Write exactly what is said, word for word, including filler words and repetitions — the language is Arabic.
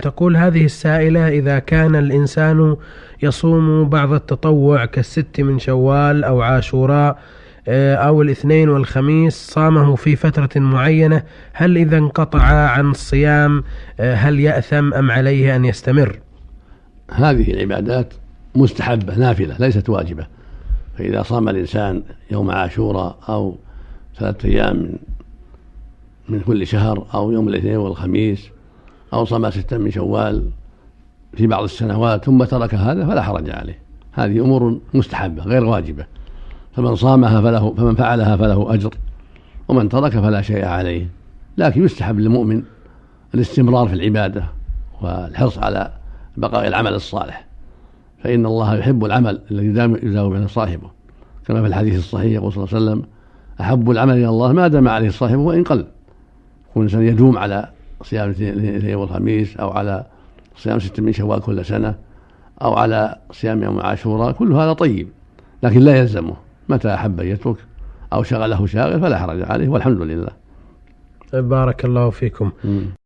تقول هذه السائلة: إذا كان الإنسان يصوم بعض التطوع كالست من شوال أو عاشوراء أو الاثنين والخميس، صامه في فترة معينة، هل إذا انقطع عن الصيام هل يأثم أم عليه أن يستمر؟ هذه العبادات مستحبة نافلة ليست واجبة. فإذا صام الإنسان يوم عاشوراء أو ثلاثة أيام من كل شهر أو يوم الاثنين والخميس أو صام ستا من شوال في بعض السنوات ثم ترك هذا فلا حرج عليه. هذه أمور مستحبة غير واجبة، فمن صامها فله فمن فعلها فله أجر، ومن ترك فلا شيء عليه. لكن يستحب للمؤمن الاستمرار في العبادة والحرص على بقاء العمل الصالح، فإن الله يحب العمل الذي يداوم به صاحبه، كما في الحديث الصحيح يقول صلى الله عليه وسلم: أحب العمل إلى الله ما دام عليه صاحبه وإن قل. يكون الإنسان يدوم على صيام الاثنين والخميس أو على صيام ست من شوال كل سنة أو على صيام يوم عاشوراء، كل هذا طيب، لكن لا يلزمه. متى أحب يترك أو شغله شاغل فلا حرج عليه، والحمد لله. بارك الله فيكم. م.